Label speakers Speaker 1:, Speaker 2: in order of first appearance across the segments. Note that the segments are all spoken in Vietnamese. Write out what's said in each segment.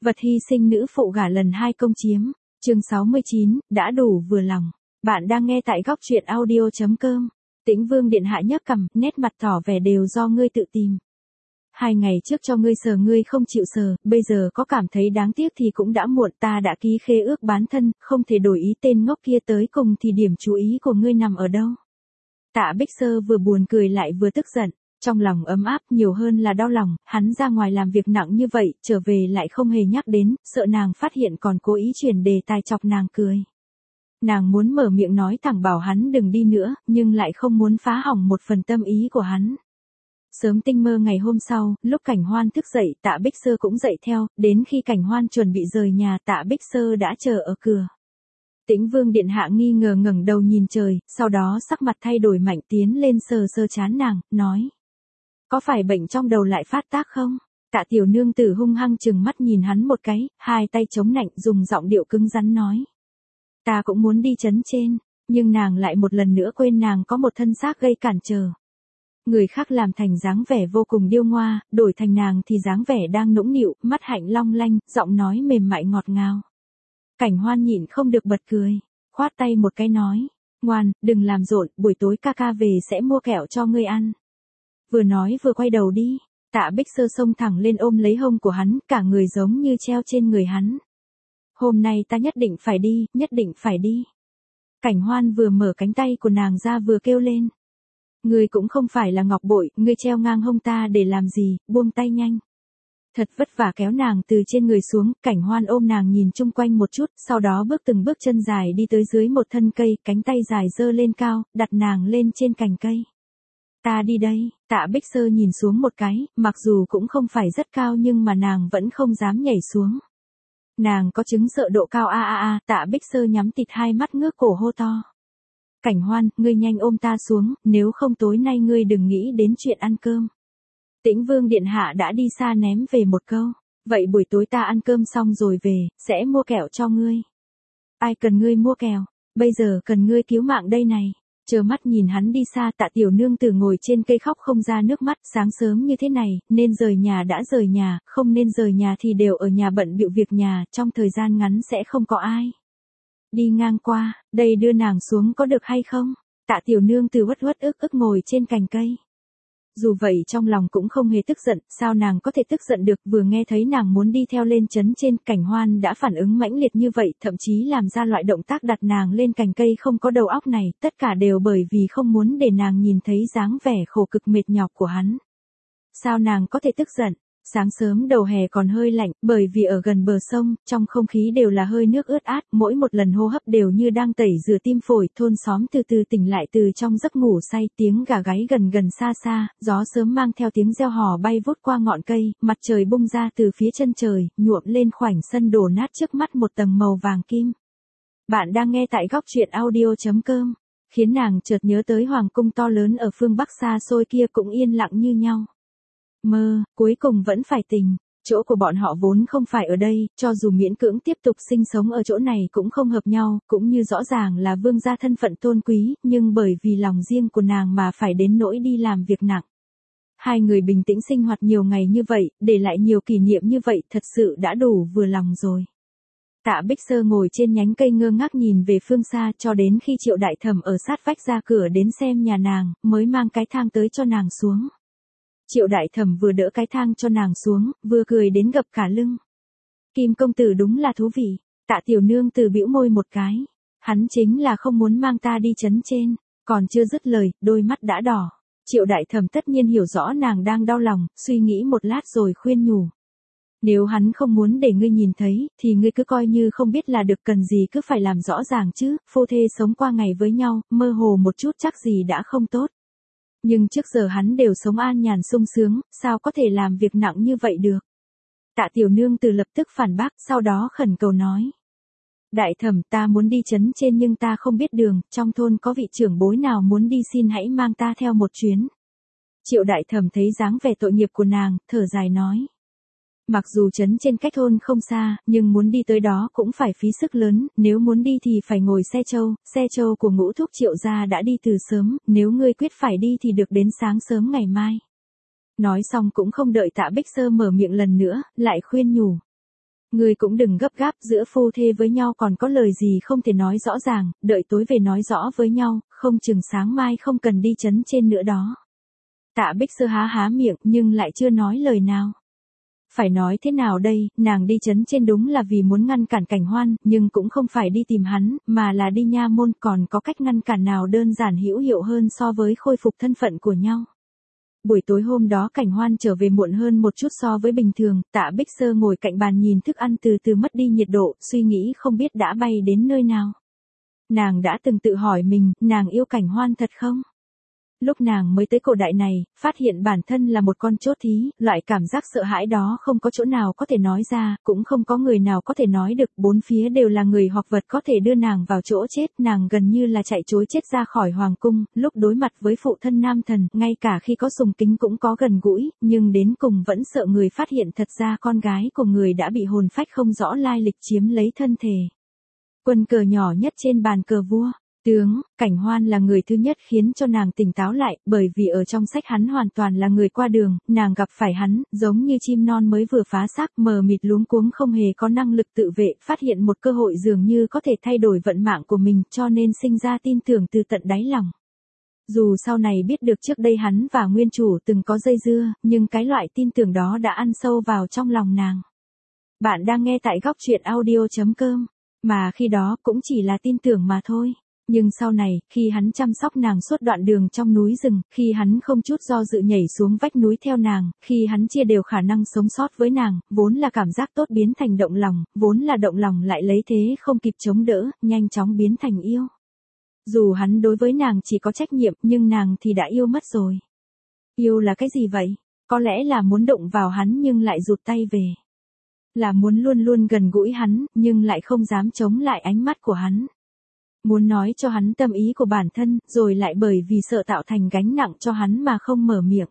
Speaker 1: Vật hy sinh nữ phụ gả lần 2 công chiếm. Chương 69, đã đủ vừa lòng. Bạn đang nghe tại góc truyện audio.com. Tĩnh Vương điện hạ nhấc cằm, nét mặt tỏ vẻ đều do ngươi tự tìm. 2 ngày trước cho ngươi sờ ngươi không chịu sờ, bây giờ có cảm thấy đáng tiếc thì cũng đã muộn, ta đã ký khế ước bán thân, không thể đổi ý tên ngốc kia tới cùng thì điểm chú ý của ngươi nằm ở đâu. Tạ Bích Sơ vừa buồn cười lại vừa tức giận. Trong lòng ấm áp nhiều hơn là đau lòng, hắn ra ngoài làm việc nặng như vậy, trở về lại không hề nhắc đến, sợ nàng phát hiện còn cố ý chuyển đề tài chọc nàng cười. Nàng muốn mở miệng nói thẳng bảo hắn đừng đi nữa, nhưng lại không muốn phá hỏng một phần tâm ý của hắn. Sớm tinh mơ ngày hôm sau, lúc Cảnh Hoan thức dậy, Tạ Bích Sơ cũng dậy theo, đến khi Cảnh Hoan chuẩn bị rời nhà, Tạ Bích Sơ đã chờ ở cửa. Tĩnh Vương điện hạ nghi ngờ ngẩng đầu nhìn trời, sau đó sắc mặt thay đổi mạnh tiến lên sờ sờ trán nàng, nói. Có phải bệnh trong đầu lại phát tác không? Tạ tiểu nương tử hung hăng chừng mắt nhìn hắn một cái, hai tay chống nạnh dùng giọng điệu cứng rắn nói. Ta cũng muốn đi trấn trên, nhưng nàng lại một lần nữa quên nàng có một thân xác gây cản trở. Người khác làm thành dáng vẻ vô cùng điêu ngoa, đổi thành nàng thì dáng vẻ đang nũng nịu, mắt hạnh long lanh, giọng nói mềm mại ngọt ngào. Cảnh Hoan nhịn không được bật cười, khoát tay một cái nói, ngoan, đừng làm rộn, buổi tối ca ca về sẽ mua kẹo cho ngươi ăn. Vừa nói vừa quay đầu đi, Tạ Bích Sơ xông thẳng lên ôm lấy hông của hắn, cả người giống như treo trên người hắn. Hôm nay ta nhất định phải đi, nhất định phải đi. Cảnh Hoan vừa mở cánh tay của nàng ra vừa kêu lên. Ngươi cũng không phải là ngọc bội, ngươi treo ngang hông ta để làm gì, buông tay nhanh. Thật vất vả kéo nàng từ trên người xuống, Cảnh Hoan ôm nàng nhìn chung quanh một chút, sau đó bước từng bước chân dài đi tới dưới một thân cây, cánh tay dài giơ lên cao, đặt nàng lên trên cành cây. Ta đi đây, Tạ Bích Sơ nhìn xuống một cái, mặc dù cũng không phải rất cao nhưng mà nàng vẫn không dám nhảy xuống. Nàng có chứng sợ độ cao Tạ Bích Sơ nhắm tịt hai mắt ngước cổ hô to. Cảnh Hoan, ngươi nhanh ôm ta xuống, nếu không tối nay ngươi đừng nghĩ đến chuyện ăn cơm. Tĩnh Vương điện hạ đã đi xa ném về một câu, vậy buổi tối ta ăn cơm xong rồi về, sẽ mua kẹo cho ngươi. Ai cần ngươi mua kẹo, bây giờ cần ngươi cứu mạng đây này. Chờ mắt nhìn hắn đi xa, Tạ tiểu nương tử ngồi trên cây khóc không ra nước mắt, sáng sớm như thế này, nên rời nhà đã rời nhà, không nên rời nhà thì đều ở nhà bận bịu việc nhà, trong thời gian ngắn sẽ không có ai. Đi ngang qua, đây đưa nàng xuống có được hay không? Tạ tiểu nương tử uất uất ức ức ngồi trên cành cây. Dù vậy trong lòng cũng không hề tức giận, sao nàng có thể tức giận được, vừa nghe thấy nàng muốn đi theo lên trấn trên, Cảnh Hoan đã phản ứng mãnh liệt như vậy, thậm chí làm ra loại động tác đặt nàng lên cành cây không có đầu óc này, tất cả đều bởi vì không muốn để nàng nhìn thấy dáng vẻ khổ cực mệt nhọc của hắn. Sao nàng có thể tức giận? Sáng sớm đầu hè còn hơi lạnh, bởi vì ở gần bờ sông, trong không khí đều là hơi nước ướt át, mỗi một lần hô hấp đều như đang tẩy rửa tim phổi, thôn xóm từ từ tỉnh lại từ trong giấc ngủ say, tiếng gà gáy gần gần xa xa, gió sớm mang theo tiếng reo hò bay vút qua ngọn cây, mặt trời bung ra từ phía chân trời, nhuộm lên khoảnh sân đổ nát trước mắt một tầng màu vàng kim. Bạn đang nghe tại góc truyện audio.com, khiến nàng chợt nhớ tới hoàng cung to lớn ở phương Bắc xa xôi kia cũng yên lặng như nhau. Mơ, cuối cùng vẫn phải tình, chỗ của bọn họ vốn không phải ở đây, cho dù miễn cưỡng tiếp tục sinh sống ở chỗ này cũng không hợp nhau, cũng như rõ ràng là vương gia thân phận tôn quý, nhưng bởi vì lòng riêng của nàng mà phải đến nỗi đi làm việc nặng. Hai người bình tĩnh sinh hoạt nhiều ngày như vậy, để lại nhiều kỷ niệm như vậy, thật sự đã đủ vừa lòng rồi. Tạ Bích Sơ ngồi trên nhánh cây ngơ ngác nhìn về phương xa cho đến khi Triệu Đại Thẩm ở sát vách ra cửa đến xem nhà nàng, mới mang cái thang tới cho nàng xuống. Triệu Đại Thẩm vừa đỡ cái thang cho nàng xuống, vừa cười đến gập cả lưng. Kim công tử đúng là thú vị. Tạ tiểu nương tử bĩu môi một cái. Hắn chính là không muốn mang ta đi trấn trên. Còn chưa dứt lời, đôi mắt đã đỏ. Triệu Đại Thẩm tất nhiên hiểu rõ nàng đang đau lòng, suy nghĩ một lát rồi khuyên nhủ. Nếu hắn không muốn để ngươi nhìn thấy, thì ngươi cứ coi như không biết là được, cần gì cứ phải làm rõ ràng chứ, phu thê sống qua ngày với nhau, mơ hồ một chút chắc gì đã không tốt. Nhưng trước giờ hắn đều sống an nhàn sung sướng, sao có thể làm việc nặng như vậy được. Tạ tiểu nương từ lập tức phản bác, sau đó khẩn cầu nói. Đại thẩm, ta muốn đi trấn trên nhưng ta không biết đường, trong thôn có vị trưởng bối nào muốn đi xin hãy mang ta theo một chuyến. Triệu Đại Thẩm thấy dáng vẻ tội nghiệp của nàng, thở dài nói. Mặc dù trấn trên cách thôn không xa, nhưng muốn đi tới đó cũng phải phí sức lớn, nếu muốn đi thì phải ngồi xe trâu của Ngũ thúc Triệu gia đã đi từ sớm, nếu ngươi quyết phải đi thì được đến sáng sớm ngày mai. Nói xong cũng không đợi Tạ Bích Sơ mở miệng lần nữa, lại khuyên nhủ. Ngươi cũng đừng gấp gáp, giữa phu thê với nhau còn có lời gì không thể nói rõ ràng, đợi tối về nói rõ với nhau, không chừng sáng mai không cần đi chấn trên nữa đó. Tạ Bích Sơ há há miệng nhưng lại chưa nói lời nào. Phải nói thế nào đây, nàng đi chấn trên đúng là vì muốn ngăn cản Cảnh Hoan, nhưng cũng không phải đi tìm hắn, mà là đi nha môn, còn có cách ngăn cản nào đơn giản hữu hiệu hơn so với khôi phục thân phận của nhau. Buổi tối hôm đó Cảnh Hoan trở về muộn hơn một chút so với bình thường, Tạ Bích Sơ ngồi cạnh bàn nhìn thức ăn từ từ mất đi nhiệt độ, suy nghĩ không biết đã bay đến nơi nào. Nàng đã từng tự hỏi mình, nàng yêu Cảnh Hoan thật không? Lúc nàng mới tới cổ đại này, phát hiện bản thân là một con chốt thí, loại cảm giác sợ hãi đó không có chỗ nào có thể nói ra, cũng không có người nào có thể nói được, bốn phía đều là người hoặc vật có thể đưa nàng vào chỗ chết, nàng gần như là chạy trối chết ra khỏi hoàng cung, lúc đối mặt với phụ thân nam thần, ngay cả khi có sùng kính cũng có gần gũi, nhưng đến cùng vẫn sợ người phát hiện thật ra con gái của người đã bị hồn phách không rõ lai lịch chiếm lấy thân thể. Quân cờ nhỏ nhất trên bàn cờ vua. Tướng, Cảnh Hoan là người thứ nhất khiến cho nàng tỉnh táo lại, bởi vì ở trong sách hắn hoàn toàn là người qua đường, nàng gặp phải hắn, giống như chim non mới vừa phá xác, mờ mịt luống cuống không hề có năng lực tự vệ, phát hiện một cơ hội dường như có thể thay đổi vận mạng của mình, cho nên sinh ra tin tưởng từ tận đáy lòng. Dù sau này biết được trước đây hắn và nguyên chủ từng có dây dưa, nhưng cái loại tin tưởng đó đã ăn sâu vào trong lòng nàng. Bạn đang nghe tại góc truyện audio.com, mà khi đó cũng chỉ là tin tưởng mà thôi. Nhưng sau này, khi hắn chăm sóc nàng suốt đoạn đường trong núi rừng, khi hắn không chút do dự nhảy xuống vách núi theo nàng, khi hắn chia đều khả năng sống sót với nàng, vốn là cảm giác tốt biến thành động lòng, vốn là động lòng lại lấy thế không kịp chống đỡ, nhanh chóng biến thành yêu. Dù hắn đối với nàng chỉ có trách nhiệm, nhưng nàng thì đã yêu mất rồi. Yêu là cái gì vậy? Có lẽ là muốn động vào hắn nhưng lại rụt tay về. Là muốn luôn luôn gần gũi hắn, nhưng lại không dám chống lại ánh mắt của hắn. Muốn nói cho hắn tâm ý của bản thân, rồi lại bởi vì sợ tạo thành gánh nặng cho hắn mà không mở miệng.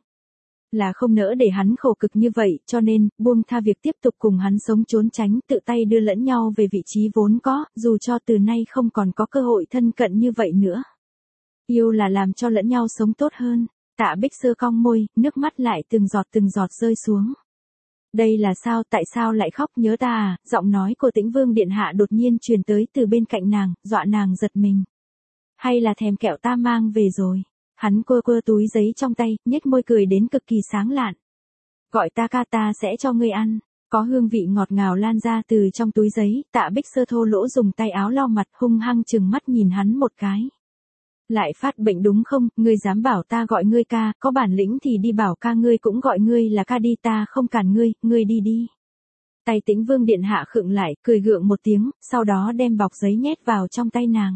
Speaker 1: Là không nỡ để hắn khổ cực như vậy, cho nên, buông tha việc tiếp tục cùng hắn sống trốn tránh, tự tay đưa lẫn nhau về vị trí vốn có, dù cho từ nay không còn có cơ hội thân cận như vậy nữa. Yêu là làm cho lẫn nhau sống tốt hơn. Tạ Bích Sơ cong môi, nước mắt lại từng giọt rơi xuống. Đây là sao, tại sao lại khóc, nhớ ta à? Giọng nói của Tĩnh Vương điện hạ đột nhiên truyền tới từ bên cạnh nàng, dọa nàng giật mình. Hay là thèm kẹo ta mang về rồi? Hắn quơ túi giấy trong tay, nhếch môi cười đến cực kỳ sáng lạn. Gọi ta ca, ta sẽ cho ngươi ăn. Có hương vị ngọt ngào lan ra từ trong túi giấy, Tạ Bích Sơ thô lỗ dùng tay áo lau mặt, hung hăng trừng mắt nhìn hắn một cái. Lại phát bệnh đúng không, ngươi dám bảo ta gọi ngươi ca, có bản lĩnh thì đi bảo ca ngươi cũng gọi ngươi là ca đi, ta không cản ngươi, ngươi đi đi. Tay Tĩnh Vương điện hạ khựng lại, cười gượng một tiếng, sau đó đem bọc giấy nhét vào trong tay nàng.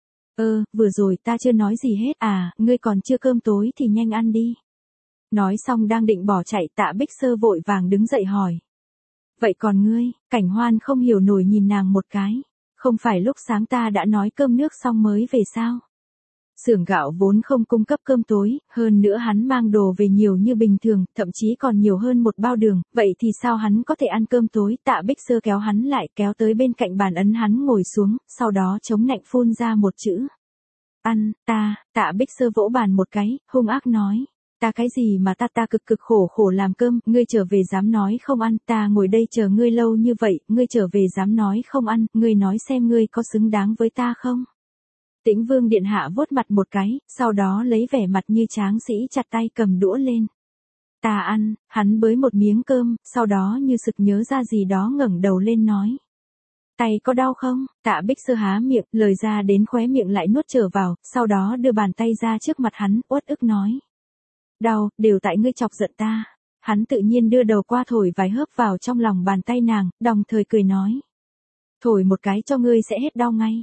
Speaker 1: Vừa rồi ta chưa nói gì hết à, ngươi còn chưa cơm tối thì nhanh ăn đi. Nói xong đang định bỏ chạy, Tạ Bích Sơ vội vàng đứng dậy hỏi. Vậy còn ngươi? Cảnh Hoan không hiểu nổi nhìn nàng một cái. Không phải lúc sáng ta đã nói cơm nước xong mới về sao? Xưởng gạo vốn không cung cấp cơm tối, hơn nữa hắn mang đồ về nhiều như bình thường, thậm chí còn nhiều hơn một bao đường, vậy thì sao hắn có thể ăn cơm tối? Tạ Bích Sơ kéo hắn lại, kéo tới bên cạnh bàn ấn hắn ngồi xuống, sau đó chống nạnh phun ra một chữ. Ăn, Tạ Bích Sơ vỗ bàn một cái, hung ác nói. Ta cái gì mà ta cực khổ làm cơm, ngươi trở về dám nói không ăn, ta ngồi đây chờ ngươi lâu như vậy, ngươi trở về dám nói không ăn, ngươi nói xem ngươi có xứng đáng với ta không? Tĩnh Vương điện hạ vuốt mặt một cái, sau đó lấy vẻ mặt như tráng sĩ chặt tay cầm đũa lên. Ta ăn, hắn bới một miếng cơm, sau đó như sực nhớ ra gì đó ngẩng đầu lên nói. Tay có đau không? Tạ Bích Sơ há miệng, lời ra đến khóe miệng lại nuốt trở vào, sau đó đưa bàn tay ra trước mặt hắn, uất ức nói. Đau, đều tại ngươi chọc giận ta. Hắn tự nhiên đưa đầu qua thổi vài hớp vào trong lòng bàn tay nàng, đồng thời cười nói. Thổi một cái cho ngươi sẽ hết đau ngay.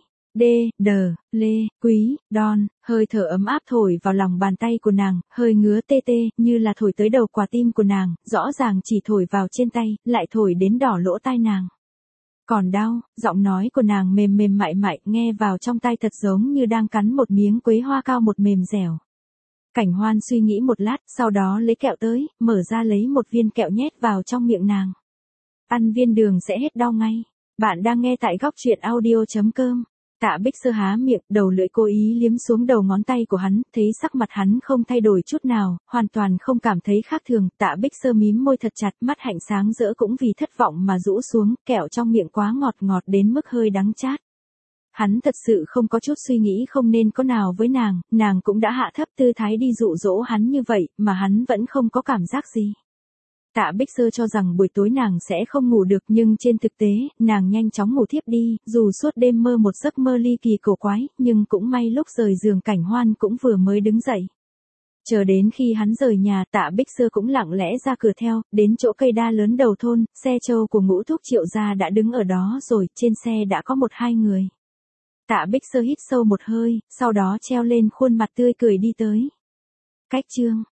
Speaker 1: Lê, quý, đòn, hơi thở ấm áp thổi vào lòng bàn tay của nàng, hơi ngứa tê như là thổi tới đầu quả tim của nàng, rõ ràng chỉ thổi vào trên tay, lại thổi đến đỏ lỗ tai nàng. Còn đau, giọng nói của nàng mềm mại, nghe vào trong tai thật giống như đang cắn một miếng quế hoa cao một mềm dẻo. Cảnh Hoan suy nghĩ một lát, sau đó lấy kẹo tới, mở ra lấy một viên kẹo nhét vào trong miệng nàng. Ăn viên đường sẽ hết đau ngay. Bạn đang nghe tại góc truyện audio.com. Tạ Bích Sơ há miệng, đầu lưỡi cố ý liếm xuống đầu ngón tay của hắn, thấy sắc mặt hắn không thay đổi chút nào, hoàn toàn không cảm thấy khác thường, Tạ Bích Sơ mím môi thật chặt, mắt hạnh sáng rỡ cũng vì thất vọng mà rũ xuống, kẹo trong miệng quá ngọt ngọt đến mức hơi đắng chát. Hắn thật sự không có chút suy nghĩ không nên có nào với nàng cũng đã hạ thấp tư thái đi dụ dỗ hắn như vậy, mà hắn vẫn không có cảm giác gì. Tạ Bích Sơ cho rằng buổi tối nàng sẽ không ngủ được nhưng trên thực tế, nàng nhanh chóng ngủ thiếp đi, dù suốt đêm mơ một giấc mơ ly kỳ cổ quái, nhưng cũng may lúc rời giường Cảnh Hoan cũng vừa mới đứng dậy. Chờ đến khi hắn rời nhà, Tạ Bích Sơ cũng lặng lẽ ra cửa theo, đến chỗ cây đa lớn đầu thôn, xe trâu của Ngũ Thúc Triệu gia đã đứng ở đó rồi, trên xe đã có 1-2 người. Tạ Bích Sơ hít sâu một hơi, sau đó treo lên khuôn mặt tươi cười đi tới. Cách chương